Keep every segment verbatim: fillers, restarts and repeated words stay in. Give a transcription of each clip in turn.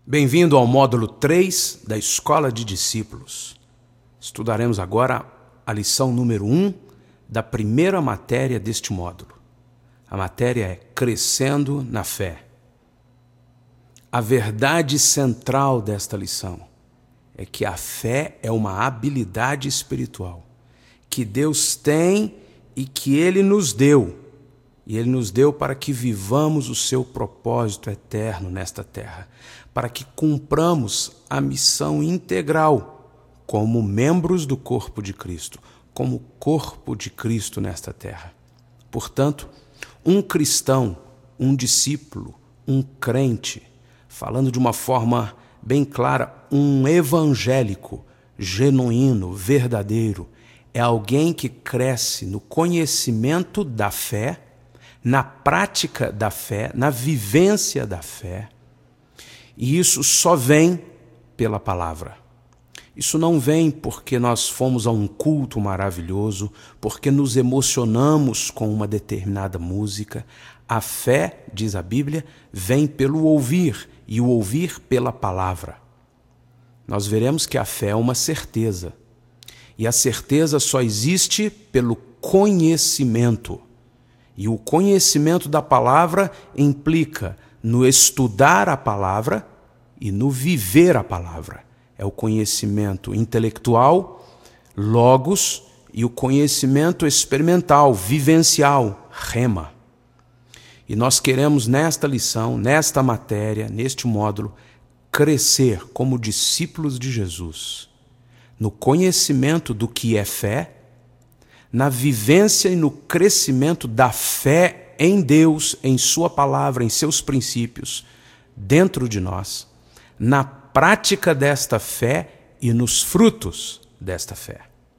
Bem-vindo ao módulo três da Escola de Discípulos. Estudaremos agora a lição número um da primeira matéria deste módulo. A matéria é Crescendo na Fé. A verdade central desta lição é que a fé é uma habilidade espiritual que Deus tem e que Ele nos deu. E Ele nos deu para que vivamos o seu propósito eterno nesta terra, para que cumpramos a missão integral como membros do corpo de Cristo, como corpo de Cristo nesta terra. Portanto, um cristão, um discípulo, um crente, falando de uma forma bem clara, um evangélico, genuíno, verdadeiro, é alguém que cresce no conhecimento da fé, na prática da fé, na vivência da fé. E isso só vem pela palavra. Isso não vem porque nós fomos a um culto maravilhoso, porque nos emocionamos com uma determinada música. A fé, diz a Bíblia, vem pelo ouvir, e o ouvir pela palavra. Nós veremos que a fé é uma certeza. E a certeza só existe pelo conhecimento. E o conhecimento da palavra implica no estudar a palavra e no viver a palavra. É o conhecimento intelectual, logos, e o conhecimento experimental, vivencial, rema. E nós queremos nesta lição, nesta matéria, neste módulo, crescer como discípulos de Jesus, no conhecimento do que é fé, na vivência e no crescimento da fé em Deus, em sua palavra, em seus princípios, dentro de nós, na prática desta fé e nos frutos desta fé.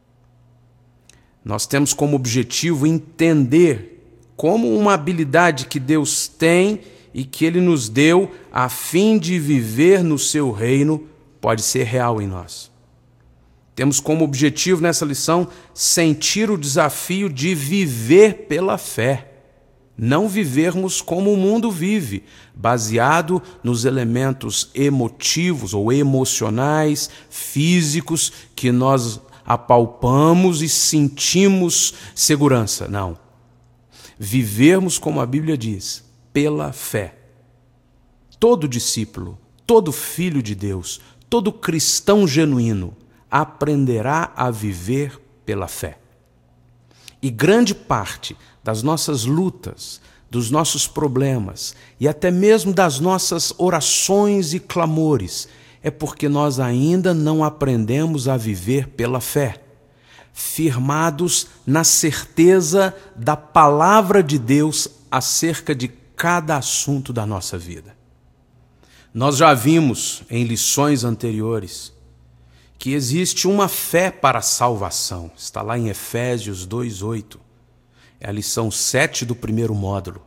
Nós temos como objetivo entender como uma habilidade que Deus tem e que Ele nos deu a fim de viver no seu reino pode ser real em nós. Temos como objetivo nessa lição sentir o desafio de viver pela fé. Não vivermos como o mundo vive, baseado nos elementos emotivos ou emocionais, físicos, que nós apalpamos e sentimos segurança. Não. Vivermos como a Bíblia diz, pela fé. Todo discípulo, todo filho de Deus, todo cristão genuíno, aprenderá a viver pela fé. E grande parte das nossas lutas, dos nossos problemas e até mesmo das nossas orações e clamores é porque nós ainda não aprendemos a viver pela fé, firmados na certeza da palavra de Deus acerca de cada assunto da nossa vida. Nós já vimos em lições anteriores que existe uma fé para a salvação. Está lá em Efésios dois, oito. É a lição sete do primeiro módulo.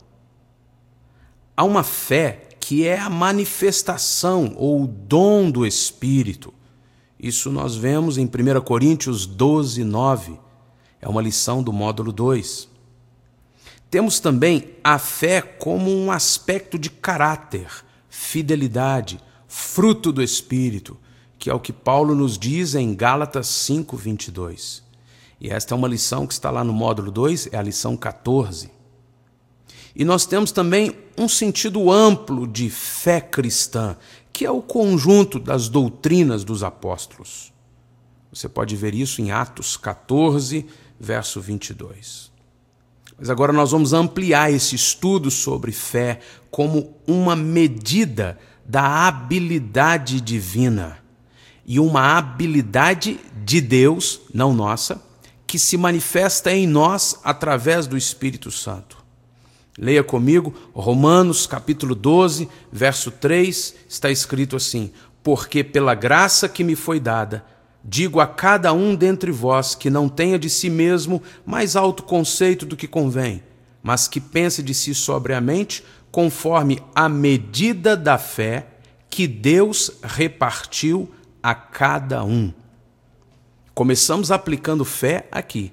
Há uma fé que é a manifestação ou o dom do Espírito. Isso nós vemos em primeira Coríntios doze, nove. É uma lição do módulo dois. Temos também a fé como um aspecto de caráter, fidelidade, fruto do Espírito, que é o que Paulo nos diz em Gálatas cinco, vinte e dois. E esta é uma lição que está lá no módulo dois, é a lição quatorze. E nós temos também um sentido amplo de fé cristã, que é o conjunto das doutrinas dos apóstolos. Você pode ver isso em Atos quatorze, verso vinte e dois. Mas agora nós vamos ampliar esse estudo sobre fé como uma medida da habilidade divina. E uma habilidade de Deus, não nossa, que se manifesta em nós através do Espírito Santo. Leia comigo, Romanos capítulo doze, verso três, está escrito assim: porque pela graça que me foi dada, digo a cada um dentre vós que não tenha de si mesmo mais alto conceito do que convém, mas que pense de si sobriamente, conforme a medida da fé que Deus repartiu a cada um. Começamos aplicando fé aqui,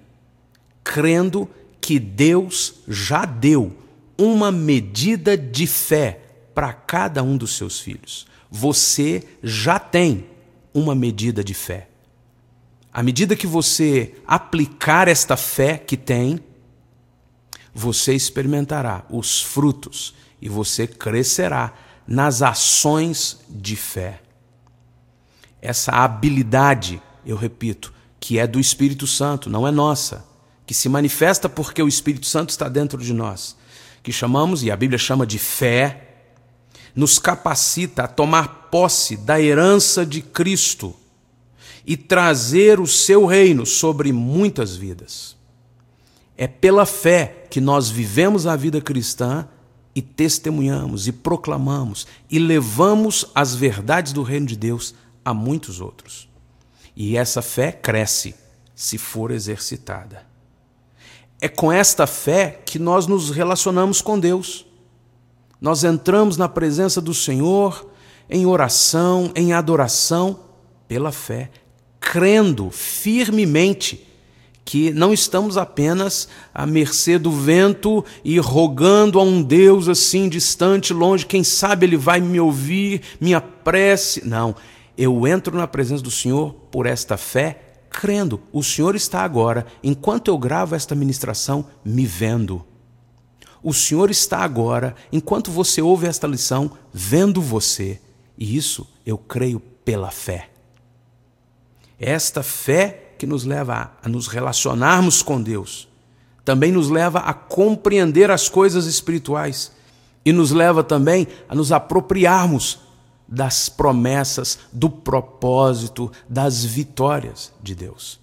crendo que Deus já deu uma medida de fé para cada um dos seus filhos. Você já tem uma medida de fé. À medida que você aplicar esta fé que tem, você experimentará os frutos e você crescerá nas ações de fé. Essa habilidade, eu repito, que é do Espírito Santo, não é nossa, que se manifesta porque o Espírito Santo está dentro de nós, que chamamos, e a Bíblia chama de fé, nos capacita a tomar posse da herança de Cristo e trazer o seu reino sobre muitas vidas. É pela fé que nós vivemos a vida cristã e testemunhamos, e proclamamos, e levamos as verdades do reino de Deus a muitos outros. E essa fé cresce se for exercitada. É com esta fé que nós nos relacionamos com Deus. Nós entramos na presença do Senhor em oração, em adoração, pela fé, crendo firmemente que não estamos apenas à mercê do vento e rogando a um Deus assim distante, longe, quem sabe Ele vai me ouvir, minha prece. Não, eu entro na presença do Senhor por esta fé, crendo. O Senhor está agora, enquanto eu gravo esta ministração, me vendo. O Senhor está agora, enquanto você ouve esta lição, vendo você. E isso eu creio pela fé. Esta fé que nos leva a nos relacionarmos com Deus, também nos leva a compreender as coisas espirituais e nos leva também a nos apropriarmos das promessas, do propósito, das vitórias de Deus.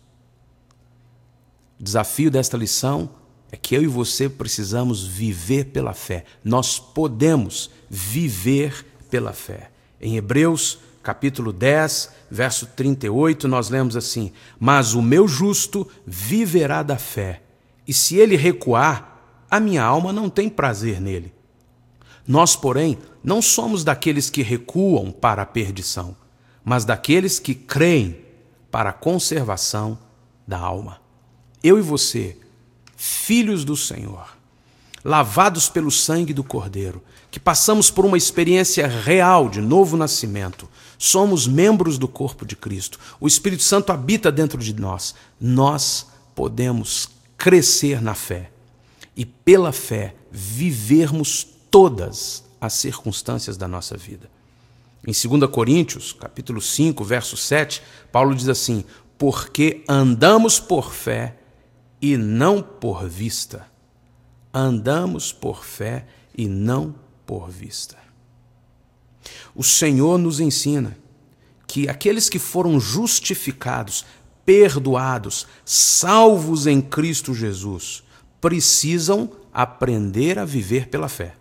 O desafio desta lição é que eu e você precisamos viver pela fé. Nós podemos viver pela fé. Em Hebreus, capítulo dez, verso trinta e oito, nós lemos assim: mas o meu justo viverá da fé, e se ele recuar, a minha alma não tem prazer nele. Nós, porém, não somos daqueles que recuam para a perdição, mas daqueles que creem para a conservação da alma. Eu e você, filhos do Senhor, lavados pelo sangue do Cordeiro, que passamos por uma experiência real de novo nascimento, somos membros do corpo de Cristo. O Espírito Santo habita dentro de nós. Nós podemos crescer na fé e, pela fé, vivermos todas as circunstâncias da nossa vida. Em dois Coríntios, capítulo cinco, verso sete, Paulo diz assim: porque andamos por fé e não por vista. Andamos por fé e não por vista. O Senhor nos ensina que aqueles que foram justificados, perdoados, salvos em Cristo Jesus, precisam aprender a viver pela fé.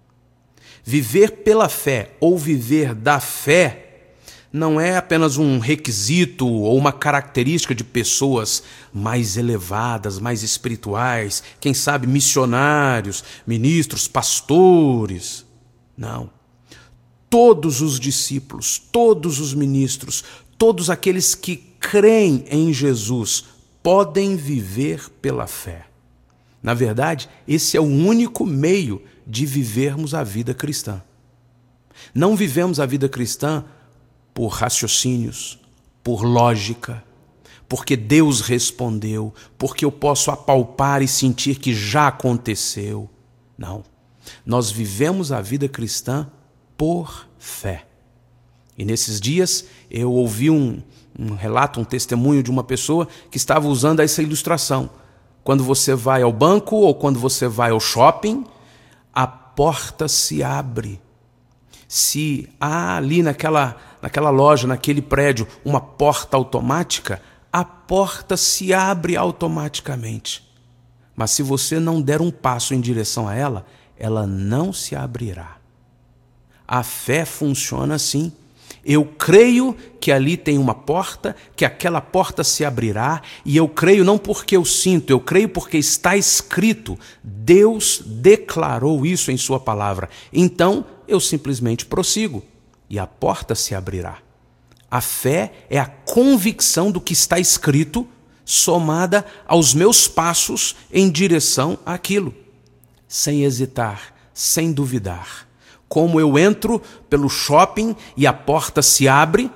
Viver pela fé ou viver da fé não é apenas um requisito ou uma característica de pessoas mais elevadas, mais espirituais, quem sabe missionários, ministros, pastores. Não. Todos os discípulos, todos os ministros, todos aqueles que creem em Jesus podem viver pela fé. Na verdade, esse é o único meio de vivermos a vida cristã. Não vivemos a vida cristã por raciocínios, por lógica, porque Deus respondeu, porque eu posso apalpar e sentir que já aconteceu. Não. Nós vivemos a vida cristã por fé. E nesses dias eu ouvi um, um relato, um testemunho de uma pessoa que estava usando essa ilustração. Quando você vai ao banco ou quando você vai ao shopping, a porta se abre. Se há ali naquela, naquela loja, naquele prédio, uma porta automática, a porta se abre automaticamente. Mas se você não der um passo em direção a ela, ela não se abrirá. A fé funciona assim. Eu creio que ali tem uma porta, que aquela porta se abrirá, e eu creio não porque eu sinto, eu creio porque está escrito. Deus declarou isso em sua palavra. Então, eu simplesmente prossigo e a porta se abrirá. A fé é a convicção do que está escrito, somada aos meus passos em direção àquilo, sem hesitar, sem duvidar. Como eu entro pelo shopping e a porta se abre,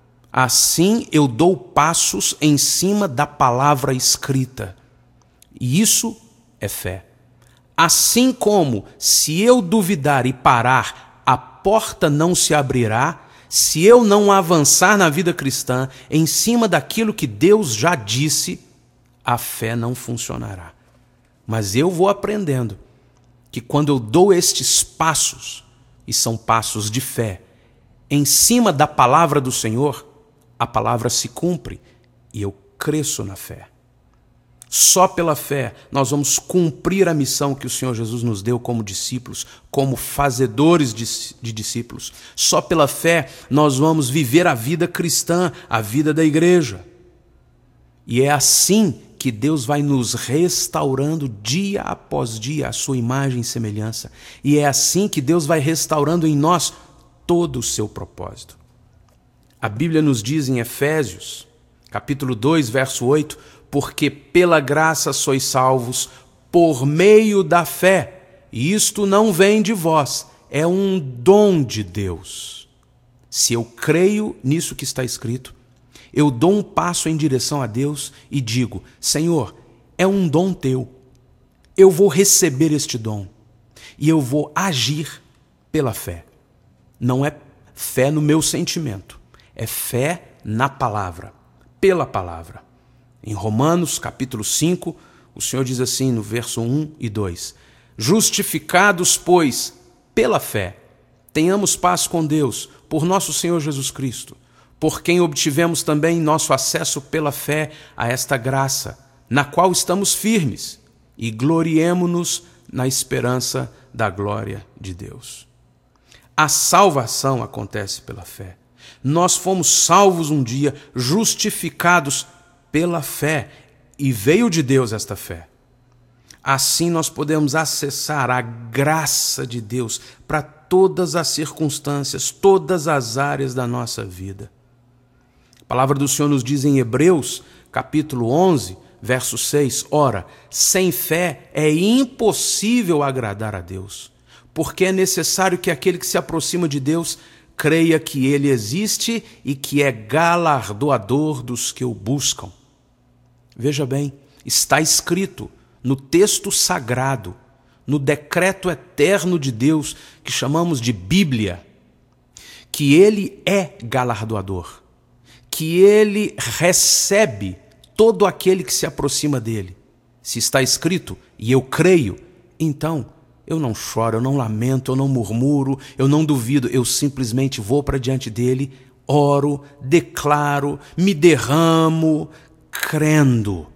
assim eu dou passos em cima da palavra escrita. E isso é fé. Assim como, se eu duvidar e parar, a porta não se abrirá, se eu não avançar na vida cristã em cima daquilo que Deus já disse, a fé não funcionará. Mas eu vou aprendendo que quando eu dou estes passos, e são passos de fé, em cima da palavra do Senhor, a palavra se cumpre e eu cresço na fé. Só pela fé nós vamos cumprir a missão que o Senhor Jesus nos deu como discípulos, como fazedores de, de discípulos. Só pela fé nós vamos viver a vida cristã, a vida da igreja. E é assim que Deus vai nos restaurando dia após dia a sua imagem e semelhança. E é assim que Deus vai restaurando em nós todo o seu propósito. A Bíblia nos diz em Efésios, capítulo dois, verso oito, porque pela graça sois salvos por meio da fé, e isto não vem de vós, é um dom de Deus. Se eu creio nisso que está escrito, eu dou um passo em direção a Deus e digo, Senhor, é um dom teu, eu vou receber este dom e eu vou agir pela fé. Não é fé no meu sentimento, é fé na palavra, pela palavra. Em Romanos, capítulo cinco, o Senhor diz assim no verso um e dois, justificados, pois, pela fé, tenhamos paz com Deus, por nosso Senhor Jesus Cristo, por quem obtivemos também nosso acesso pela fé a esta graça, na qual estamos firmes, e gloriemo-nos na esperança da glória de Deus. A salvação acontece pela fé. Nós fomos salvos um dia, justificados pela fé, e veio de Deus esta fé. Assim nós podemos acessar a graça de Deus para todas as circunstâncias, todas as áreas da nossa vida. A palavra do Senhor nos diz em Hebreus, capítulo onze, verso seis, ora, sem fé é impossível agradar a Deus, porque é necessário que aquele que se aproxima de Deus creia que Ele existe e que é galardoador dos que o buscam. Veja bem, está escrito no texto sagrado, no decreto eterno de Deus, que chamamos de Bíblia, que Ele é galardoador, que Ele recebe todo aquele que se aproxima dEle. Se está escrito, e eu creio, então eu não choro, eu não lamento, eu não murmuro, eu não duvido, eu simplesmente vou para diante dEle, oro, declaro, me derramo, crendo,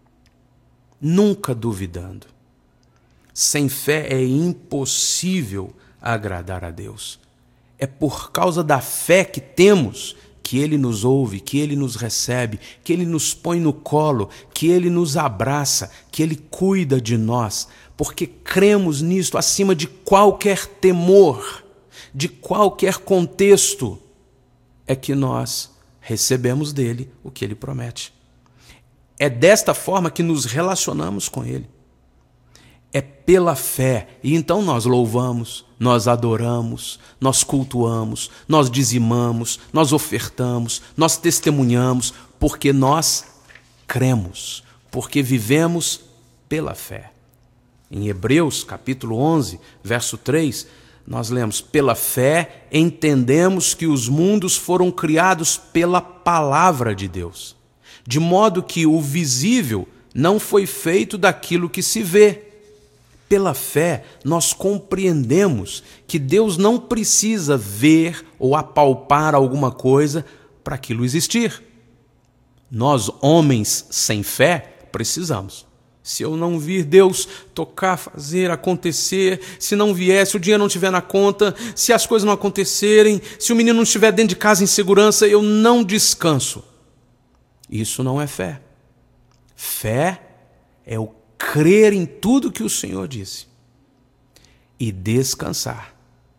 nunca duvidando. Sem fé é impossível agradar a Deus. É por causa da fé que temos que Ele nos ouve, que Ele nos recebe, que Ele nos põe no colo, que Ele nos abraça, que Ele cuida de nós, porque cremos nisto acima de qualquer temor, de qualquer contexto, é que nós recebemos dEle o que Ele promete. É desta forma que nos relacionamos com Ele. É pela fé. E então nós louvamos, nós adoramos, nós cultuamos, nós dizimamos, nós ofertamos, nós testemunhamos, porque nós cremos, porque vivemos pela fé. Em Hebreus, capítulo onze, verso três, nós lemos, pela fé entendemos que os mundos foram criados pela palavra de Deus, de modo que o visível não foi feito daquilo que se vê. Pela fé, nós compreendemos que Deus não precisa ver ou apalpar alguma coisa para aquilo existir. Nós, homens sem fé, precisamos. Se eu não vir Deus tocar, fazer, acontecer, se não vier, se o dinheiro não estiver na conta, se as coisas não acontecerem, se o menino não estiver dentro de casa em segurança, eu não descanso. Isso não é fé. Fé é o crer em tudo que o Senhor disse e descansar.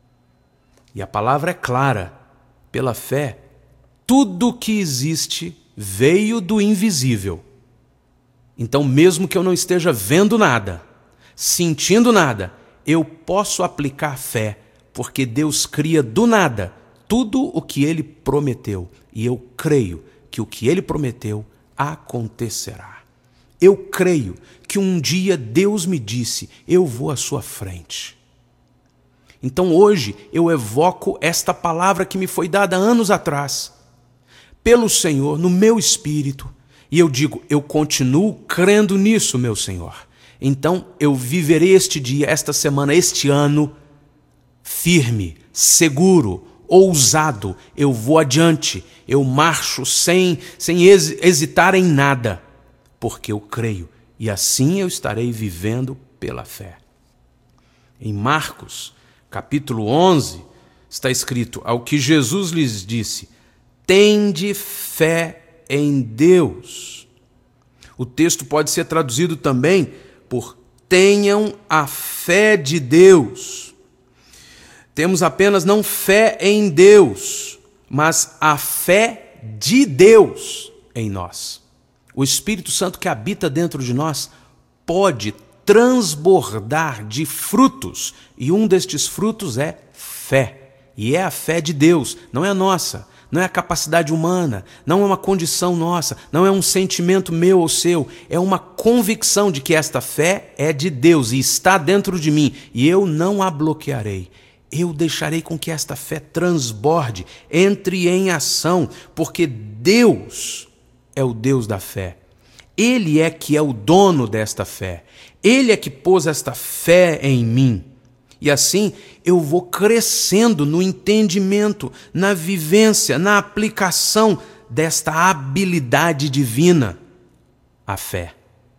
E a palavra é clara. Pela fé, tudo que existe veio do invisível. Então, mesmo que eu não esteja vendo nada, sentindo nada, eu posso aplicar fé, porque Deus cria do nada tudo o que Ele prometeu. E eu creio que o que Ele prometeu acontecerá. Eu creio que um dia Deus me disse, eu vou à sua frente. Então hoje eu evoco esta palavra que me foi dada anos atrás, pelo Senhor, no meu espírito, e eu digo, eu continuo crendo nisso, meu Senhor. Então eu viverei este dia, esta semana, este ano, firme, seguro, ousado, eu vou adiante, eu marcho sem, sem hesitar em nada, porque eu creio, e assim eu estarei vivendo pela fé. Em Marcos, capítulo onze, está escrito, ao que Jesus lhes disse, tende fé em Deus. O texto pode ser traduzido também por tenham a fé de Deus. Temos apenas não fé em Deus, mas a fé de Deus em nós. O Espírito Santo que habita dentro de nós pode transbordar de frutos, e um destes frutos é fé. E é a fé de Deus, não é a nossa, não é a capacidade humana, não é uma condição nossa, não é um sentimento meu ou seu, é uma convicção de que esta fé é de Deus e está dentro de mim, e eu não a bloquearei. Eu deixarei com que esta fé transborde, entre em ação, porque Deus é o Deus da fé. Ele é que é o dono desta fé. Ele é que pôs esta fé em mim. E assim eu vou crescendo no entendimento, na vivência, na aplicação desta habilidade divina, a fé.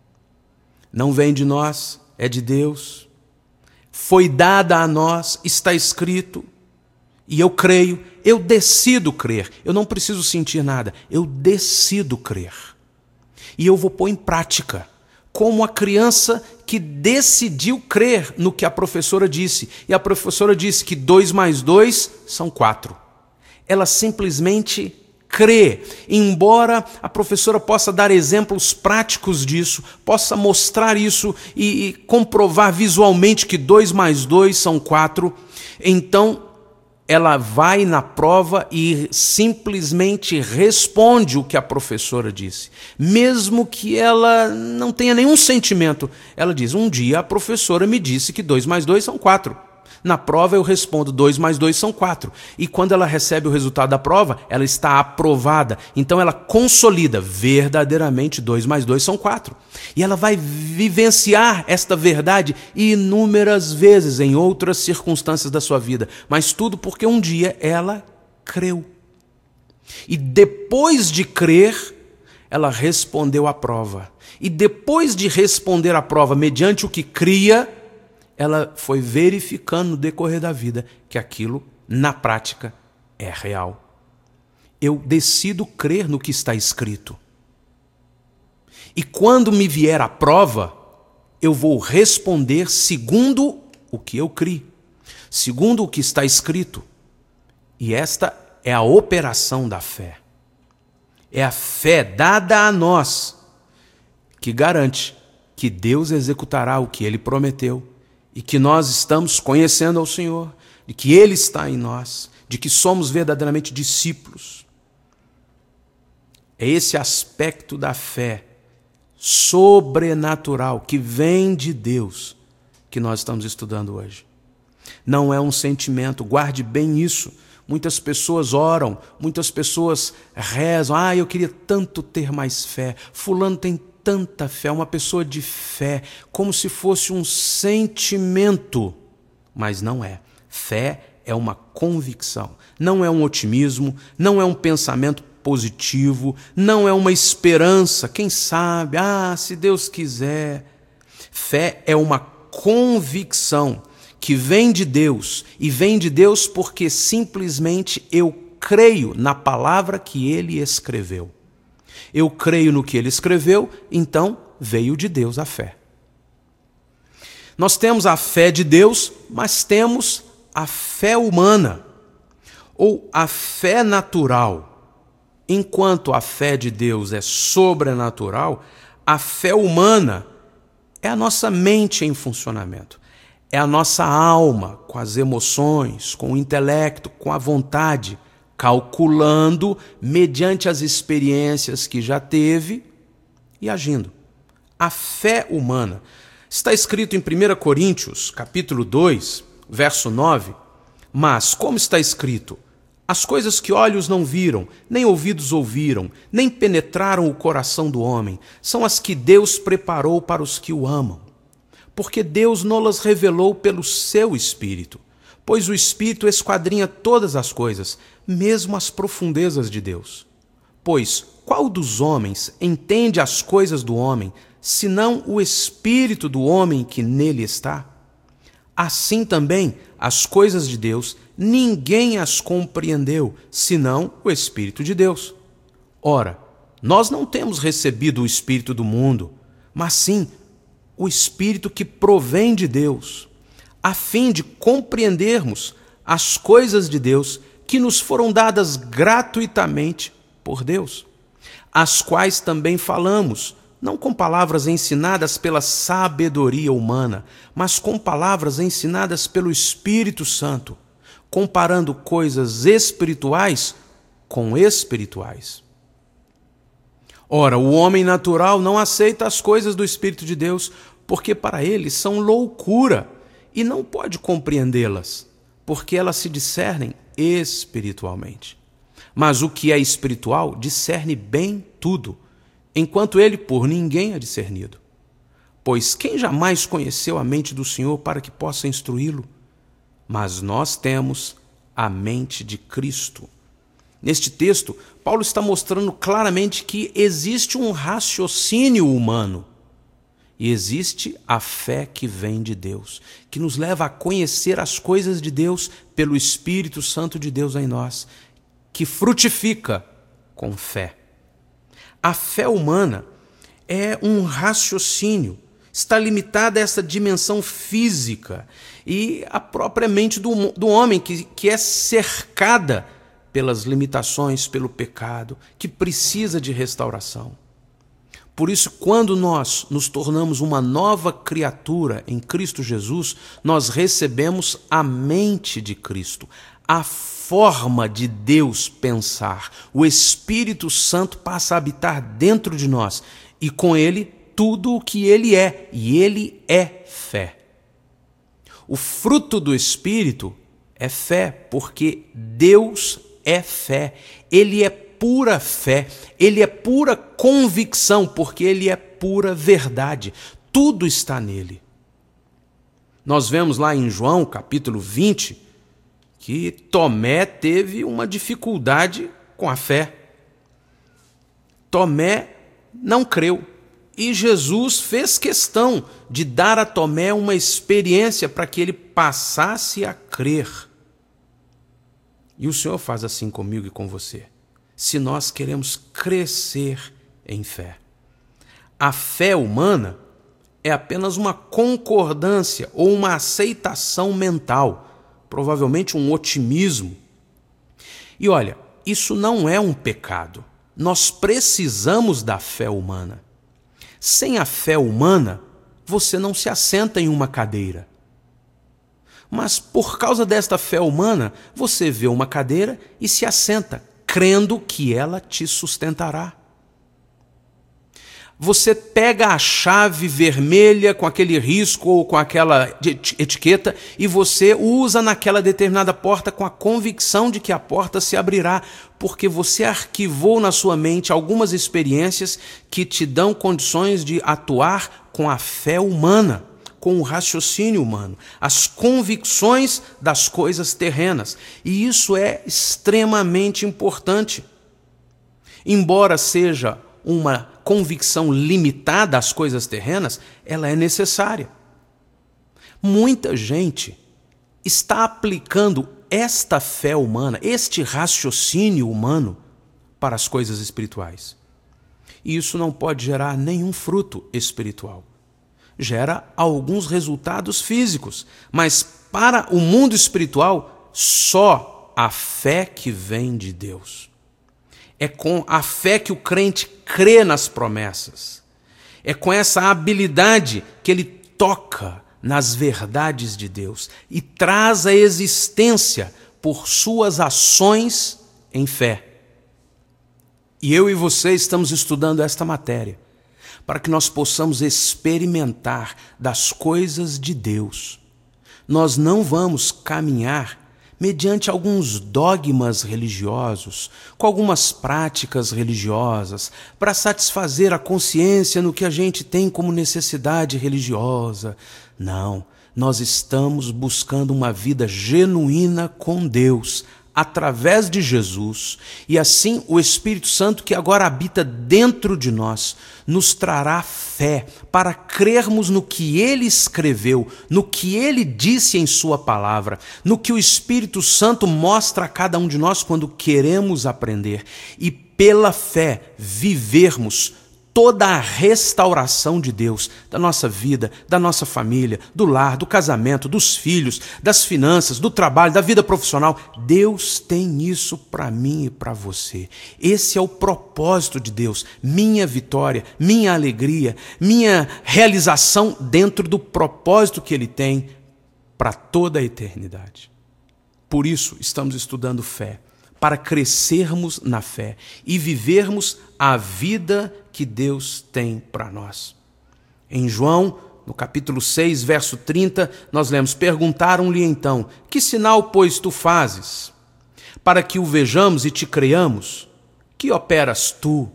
Não vem de nós, é de Deus. Foi dada a nós, está escrito, e eu creio, eu decido crer. Eu não preciso sentir nada, eu decido crer. E eu vou pôr em prática, como a criança que decidiu crer no que a professora disse. E a professora disse que dois mais dois são quatro. Ela simplesmente crê, embora a professora possa dar exemplos práticos disso, possa mostrar isso e, e comprovar visualmente que dois mais dois são quatro, então ela vai na prova e simplesmente responde o que a professora disse. Mesmo que ela não tenha nenhum sentimento, ela diz, um dia a professora me disse que dois mais dois são quatro. Na prova eu respondo, dois mais dois são quatro. E quando ela recebe o resultado da prova, ela está aprovada. Então ela consolida, verdadeiramente dois mais dois são quatro. E ela vai vivenciar esta verdade inúmeras vezes em outras circunstâncias da sua vida. Mas tudo porque um dia ela creu. E depois de crer, ela respondeu à prova. E depois de responder à prova, mediante o que cria, ela foi verificando no decorrer da vida que aquilo, na prática, é real. Eu decido crer no que está escrito. E quando me vier a prova, eu vou responder segundo o que eu criei, segundo o que está escrito. E esta é a operação da fé. É a fé dada a nós que garante que Deus executará o que Ele prometeu, e que nós estamos conhecendo ao Senhor, de que Ele está em nós, de que somos verdadeiramente discípulos. É esse aspecto da fé sobrenatural que vem de Deus que nós estamos estudando hoje. Não é um sentimento, guarde bem isso. Muitas pessoas oram, muitas pessoas rezam. Ah, eu queria tanto ter mais fé. Fulano tem tanta fé, uma pessoa de fé, como se fosse um sentimento, mas não é. Fé é uma convicção, não é um otimismo, não é um pensamento positivo, não é uma esperança, quem sabe, ah, se Deus quiser. Fé é uma convicção que vem de Deus, e vem de Deus porque simplesmente eu creio na palavra que Ele escreveu. Eu creio no que Ele escreveu, então veio de Deus a fé. Nós temos a fé de Deus, mas temos a fé humana, ou a fé natural. Enquanto a fé de Deus é sobrenatural, a fé humana é a nossa mente em funcionamento. É a nossa alma, com as emoções, com o intelecto, com a vontade, calculando mediante as experiências que já teve e agindo. A fé humana está escrito em primeira Coríntios, capítulo dois, verso nove, mas como está escrito: as coisas que olhos não viram, nem ouvidos ouviram, nem penetraram o coração do homem, são as que Deus preparou para os que o amam. Porque Deus não-las revelou pelo seu Espírito, pois o Espírito esquadrinha todas as coisas, mesmo as profundezas de Deus. Pois qual dos homens entende as coisas do homem, senão o Espírito do homem que nele está? Assim também, as coisas de Deus, ninguém as compreendeu, senão o Espírito de Deus. Ora, nós não temos recebido o Espírito do mundo, mas sim o Espírito que provém de Deus, a fim de compreendermos as coisas de Deus que nos foram dadas gratuitamente por Deus, as quais também falamos, não com palavras ensinadas pela sabedoria humana, mas com palavras ensinadas pelo Espírito Santo, comparando coisas espirituais com espirituais. Ora, o homem natural não aceita as coisas do Espírito de Deus, porque para ele são loucura, e não pode compreendê-las, porque elas se discernem espiritualmente. Mas o que é espiritual discerne bem tudo, enquanto ele por ninguém é discernido. Pois quem jamais conheceu a mente do Senhor para que possa instruí-lo? Mas nós temos a mente de Cristo. Neste texto, Paulo está mostrando claramente que existe um raciocínio humano e existe a fé que vem de Deus, que nos leva a conhecer as coisas de Deus pelo Espírito Santo de Deus em nós, que frutifica com fé. A fé humana é um raciocínio, está limitada a essa dimensão física e a própria mente do, do homem, que, que é cercada pelas limitações, pelo pecado, que precisa de restauração. Por isso, quando nós nos tornamos uma nova criatura em Cristo Jesus, nós recebemos a mente de Cristo, a forma de Deus pensar. O Espírito Santo passa a habitar dentro de nós e com ele tudo o que ele é, e ele é fé. O fruto do Espírito é fé, porque Deus é fé, ele é pura fé, ele é pura convicção, porque ele é pura verdade. Tudo está nele. Nós vemos lá em João, capítulo vinte, que Tomé teve uma dificuldade com a fé. Tomé não creu. E Jesus fez questão de dar a Tomé uma experiência para que ele passasse a crer. E o Senhor faz assim comigo e com você, se nós queremos crescer em fé. A fé humana é apenas uma concordância ou uma aceitação mental, provavelmente um otimismo. E olha, isso não é um pecado. Nós precisamos da fé humana. Sem a fé humana, você não se assenta em uma cadeira. Mas por causa desta fé humana, você vê uma cadeira e se assenta, crendo que ela te sustentará. Você pega a chave vermelha com aquele risco ou com aquela etiqueta e você usa naquela determinada porta com a convicção de que a porta se abrirá, porque você arquivou na sua mente algumas experiências que te dão condições de atuar com a fé humana, com o raciocínio humano, as convicções das coisas terrenas. E isso é extremamente importante. Embora seja uma convicção limitada às coisas terrenas, ela é necessária. Muita gente está aplicando esta fé humana, este raciocínio humano, para as coisas espirituais. E isso não pode gerar nenhum fruto espiritual. Gera alguns resultados físicos, mas para o mundo espiritual, só a fé que vem de Deus. É com a fé que o crente crê nas promessas. É com essa habilidade que ele toca nas verdades de Deus e traz à existência por suas ações em fé. E eu e você estamos estudando esta matéria para que nós possamos experimentar das coisas de Deus. Nós não vamos caminhar mediante alguns dogmas religiosos, com algumas práticas religiosas, para satisfazer a consciência no que a gente tem como necessidade religiosa. Não, nós estamos buscando uma vida genuína com Deus, através de Jesus, e assim o Espírito Santo que agora habita dentro de nós, nos trará fé para crermos no que Ele escreveu, no que Ele disse em Sua palavra, no que o Espírito Santo mostra a cada um de nós quando queremos aprender, e pela fé vivermos toda a restauração de Deus, da nossa vida, da nossa família, do lar, do casamento, dos filhos, das finanças, do trabalho, da vida profissional. Deus tem isso para mim e para você. Esse é o propósito de Deus, minha vitória, minha alegria, minha realização dentro do propósito que Ele tem para toda a eternidade. Por isso, estamos estudando fé, para crescermos na fé e vivermos a vida que Deus tem para nós. Em João, no capítulo seis, verso trinta, nós lemos: perguntaram-lhe então: que sinal, pois, tu fazes, para que o vejamos e te creiamos? Que operas tu?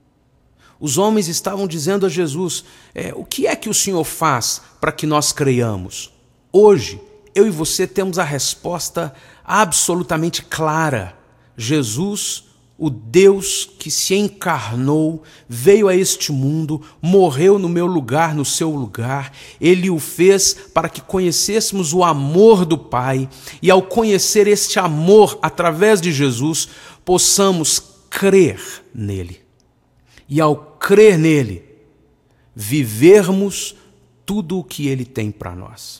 Os homens estavam dizendo a Jesus: é, o que é que o Senhor faz para que nós creiamos? Hoje, eu e você temos a resposta absolutamente clara. Jesus, o Deus que se encarnou, veio a este mundo, morreu no meu lugar, no seu lugar. Ele o fez para que conhecêssemos o amor do Pai e, ao conhecer este amor através de Jesus, possamos crer nele. E, ao crer nele, vivermos tudo o que ele tem para nós.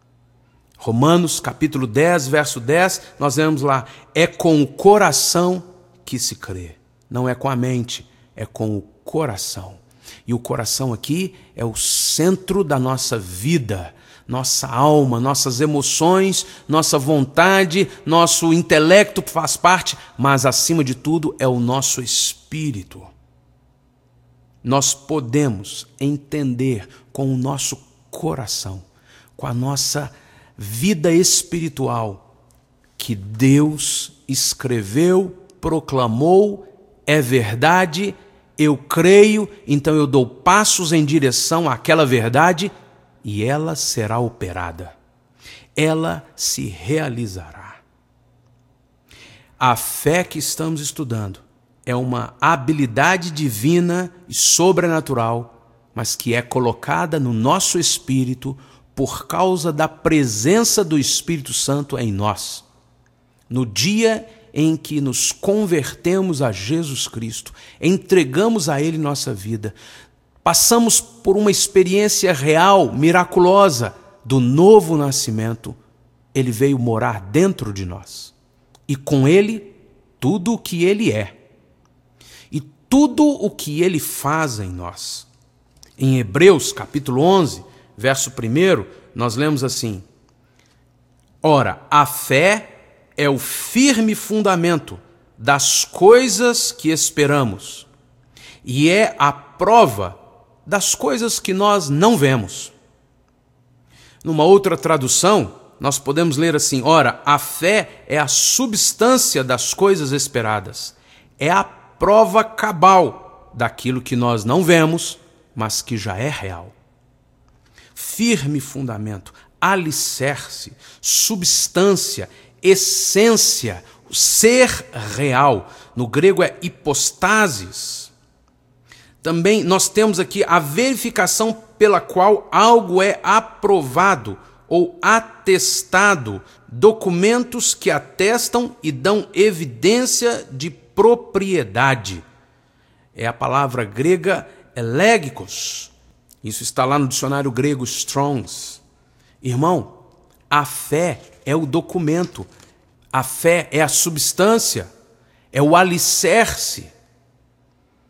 Romanos capítulo dez, verso dez, nós vemos lá: é com o coração que se crê. Não é com a mente, é com o coração. E o coração aqui é o centro da nossa vida, nossa alma, nossas emoções, nossa vontade, nosso intelecto faz parte, mas acima de tudo é o nosso espírito. Nós podemos entender com o nosso coração, com a nossa vida espiritual, que Deus escreveu, proclamou, é verdade, eu creio, então eu dou passos em direção àquela verdade e ela será operada. Ela se realizará. A fé que estamos estudando é uma habilidade divina e sobrenatural, mas que é colocada no nosso espírito por causa da presença do Espírito Santo em nós. No dia em que nos convertemos a Jesus Cristo, entregamos a Ele nossa vida, passamos por uma experiência real, miraculosa, do novo nascimento, Ele veio morar dentro de nós. E com Ele, tudo o que Ele é. E tudo o que Ele faz em nós. Em Hebreus, capítulo onze, verso primeiro, nós lemos assim: ora, a fé é o firme fundamento das coisas que esperamos e é a prova das coisas que nós não vemos. Numa outra tradução, nós podemos ler assim: ora, a fé é a substância das coisas esperadas, é a prova cabal daquilo que nós não vemos, mas que já é real. Firme fundamento, alicerce, substância, essência, ser real. No grego é hipostasis. Também nós temos aqui a verificação pela qual algo é aprovado ou atestado, documentos que atestam e dão evidência de propriedade. É a palavra grega elegikos. Isso está lá no dicionário grego Strong's. Irmão, a fé é o documento, a fé é a substância, é o alicerce,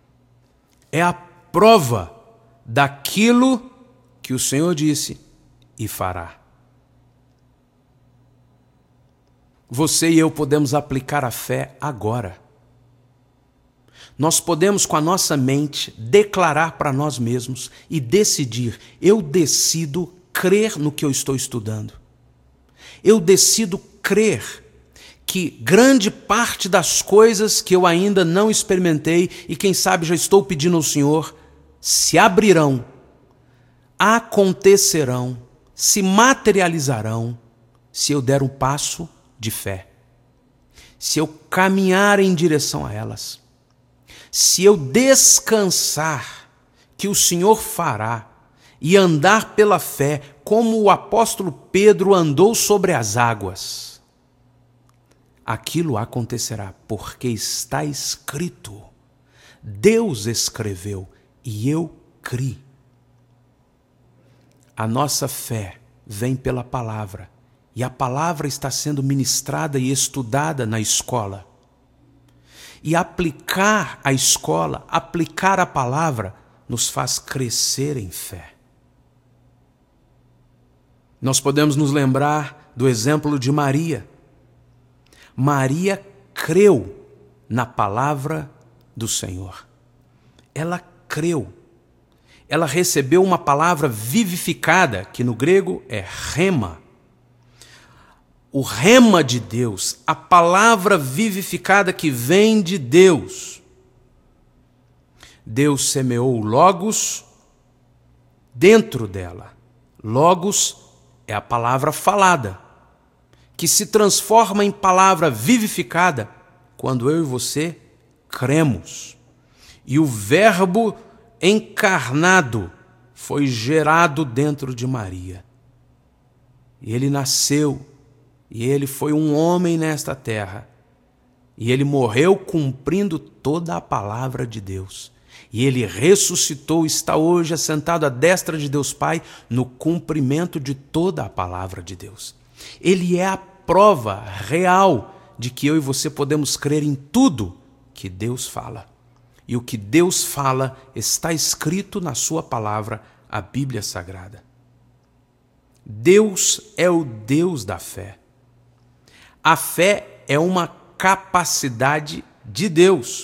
é a prova daquilo que o Senhor disse e fará. Você e eu podemos aplicar a fé agora. Nós podemos, com a nossa mente, declarar para nós mesmos e decidir: eu decido crer no que eu estou estudando. Eu decido crer que grande parte das coisas que eu ainda não experimentei e quem sabe já estou pedindo ao Senhor, se abrirão, acontecerão, se materializarão, se eu der um passo de fé, se eu caminhar em direção a elas, se eu descansar que o Senhor fará e andar pela fé como o apóstolo Pedro andou sobre as águas, aquilo acontecerá, porque está escrito. Deus escreveu e eu criei. A nossa fé vem pela palavra, e a palavra está sendo ministrada e estudada na escola. E aplicar a escola, aplicar a palavra, nos faz crescer em fé. Nós podemos nos lembrar do exemplo de Maria. Maria creu na palavra do Senhor. Ela creu. Ela recebeu uma palavra vivificada, que no grego é rema. O rema de Deus, a palavra vivificada que vem de Deus. Deus semeou o logos dentro dela. Logos é a palavra falada, que se transforma em palavra vivificada quando eu e você cremos. E o verbo encarnado foi gerado dentro de Maria. E ele nasceu, e ele foi um homem nesta terra. E ele morreu cumprindo toda a palavra de Deus. E ele ressuscitou, está hoje assentado à destra de Deus Pai, no cumprimento de toda a palavra de Deus. Ele é a prova real de que eu e você podemos crer em tudo que Deus fala. E o que Deus fala está escrito na sua palavra, a Bíblia Sagrada. Deus é o Deus da fé. A fé é uma capacidade de Deus.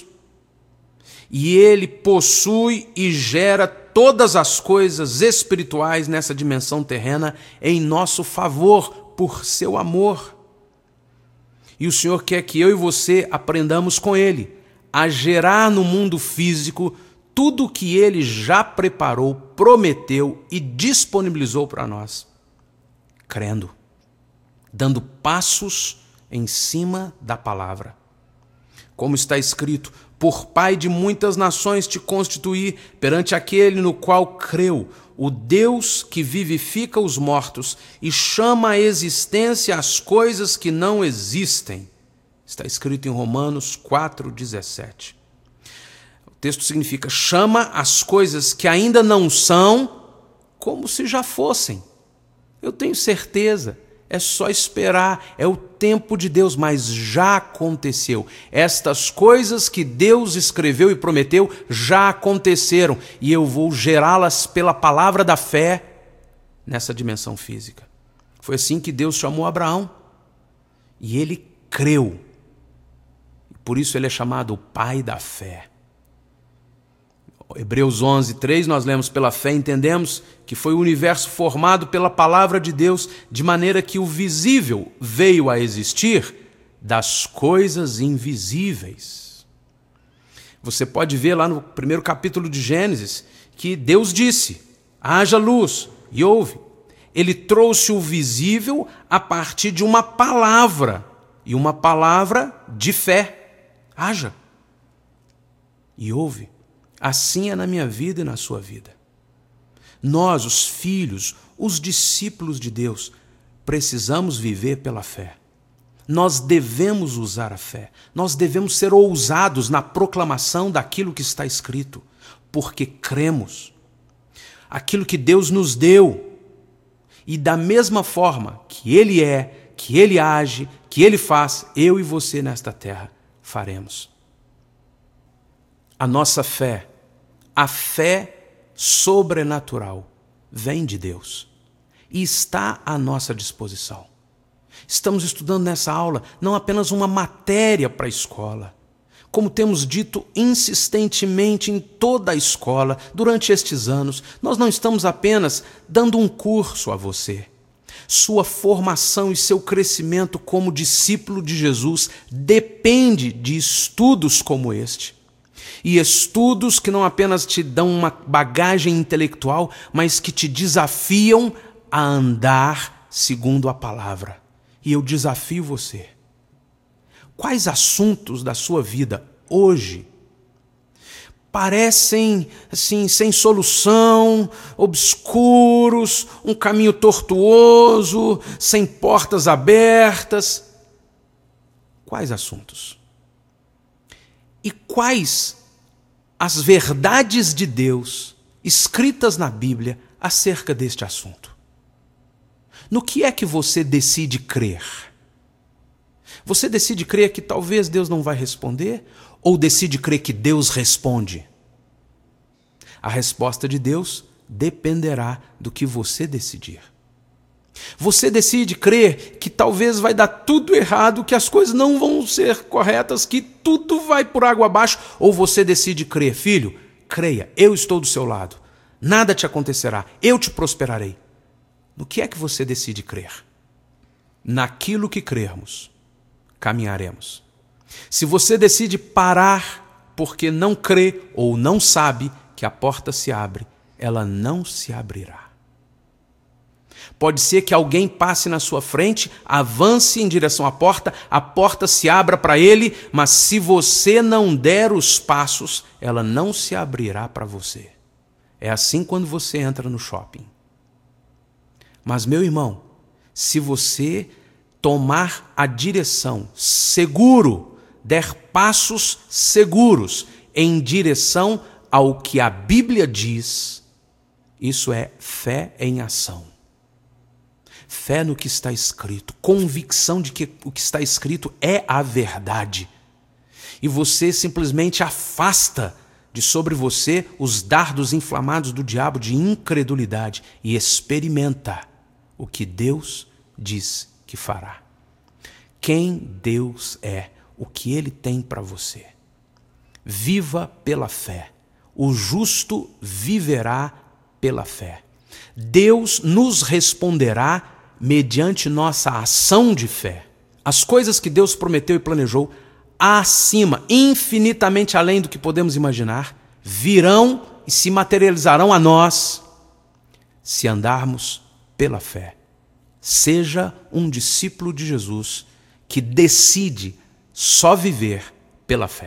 E Ele possui e gera todas as coisas espirituais nessa dimensão terrena em nosso favor, por seu amor. E o Senhor quer que eu e você aprendamos com Ele a gerar no mundo físico tudo o que Ele já preparou, prometeu e disponibilizou para nós, crendo, dando passos em cima da palavra. Como está escrito: por Pai de muitas nações te constituí perante aquele no qual creu, o Deus que vivifica os mortos e chama à existência as coisas que não existem. Está escrito em Romanos quatro, dezessete. O texto significa: chama as coisas que ainda não são como se já fossem. Eu tenho certeza, é só esperar, é o tempo de Deus, mas já aconteceu. Estas coisas que Deus escreveu e prometeu já aconteceram, e eu vou gerá-las pela palavra da fé nessa dimensão física. Foi assim que Deus chamou Abraão, e ele creu. Por isso ele é chamado o pai da fé. Hebreus onze, três, nós lemos: pela fé entendemos que foi o universo formado pela palavra de Deus, de maneira que o visível veio a existir das coisas invisíveis. Você pode ver lá no primeiro capítulo de Gênesis que Deus disse: haja luz, e houve. Ele trouxe o visível a partir de uma palavra, e uma palavra de fé. Haja. E houve. Assim é na minha vida e na sua vida. Nós, os filhos, os discípulos de Deus, precisamos viver pela fé. Nós devemos usar a fé. Nós devemos ser ousados na proclamação daquilo que está escrito, porque cremos. Aquilo que Deus nos deu. E da mesma forma que Ele é, que Ele age, que Ele faz, eu e você nesta terra faremos. A nossa fé, a fé sobrenatural, vem de Deus. e está à nossa disposição. Estamos estudando nessa aula não apenas uma matéria para a escola, como temos dito insistentemente em toda a escola durante estes anos, nós não estamos apenas dando um curso a você. Sua formação e seu crescimento como discípulo de Jesus depende de estudos como este. E estudos que não apenas te dão uma bagagem intelectual, mas que te desafiam a andar segundo a palavra. E eu desafio você. Quais assuntos da sua vida hoje parecem assim sem solução, obscuros, um caminho tortuoso, sem portas abertas? Quais assuntos? E quais as verdades de Deus escritas na Bíblia acerca deste assunto? No que é que você decide crer? Você decide crer que talvez Deus não vai responder? Ou decide crer que Deus responde? A resposta de Deus dependerá do que você decidir. Você decide crer que talvez vai dar tudo errado, que as coisas não vão ser corretas, que tudo vai por água abaixo? Ou você decide crer, filho, creia, eu estou do seu lado, nada te acontecerá, eu te prosperarei. No que é que você decide crer? Naquilo que crermos, caminharemos. Se você decide parar porque não crê ou não sabe que a porta se abre, ela não se abrirá. Pode ser que alguém passe na sua frente, avance em direção à porta, a porta se abra para ele, mas se você não der os passos, ela não se abrirá para você. É assim quando você entra no shopping. Mas, meu irmão, se você tomar a direção seguro, der passos seguros em direção ao que a Bíblia diz, isso é fé em ação. Fé no que está escrito, convicção de que o que está escrito é a verdade. E você simplesmente afasta de sobre você os dardos inflamados do diabo de incredulidade e experimenta o que Deus diz que fará. Quem Deus é, o que Ele tem para você. Viva pela fé. O justo viverá pela fé. Deus nos responderá mediante nossa ação de fé. As coisas que Deus prometeu e planejou acima, infinitamente além do que podemos imaginar, virão e se materializarão a nós se andarmos pela fé. Seja um discípulo de Jesus que decide só viver pela fé.